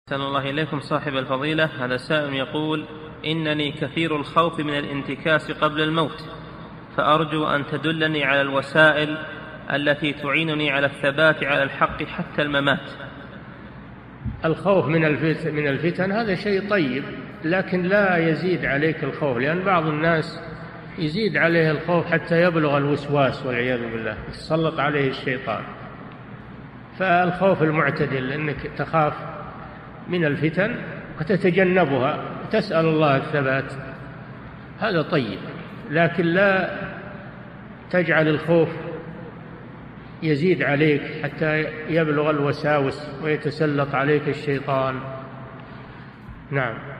أحسن الله إليكم صاحب الفضيلة. هذا سائل يقول: إنني كثير الخوف من الانتكاس قبل الموت، فأرجو أن تدلني على الوسائل التي تعينني على الثبات على الحق حتى الممات. الخوف من الفتن هذا شيء طيب، لكن لا يزيد عليك الخوف، لأن بعض الناس يزيد عليه الخوف حتى يبلغ الوسواس والعياذ بالله، يتسلط عليه الشيطان. فالخوف المعتدل أنك تخاف من الفتن وتتجنبها وتسأل الله الثبات، هذا طيب، لكن لا تجعل الخوف يزيد عليك حتى يبلغ الوساوس ويتسلط عليك الشيطان. نعم.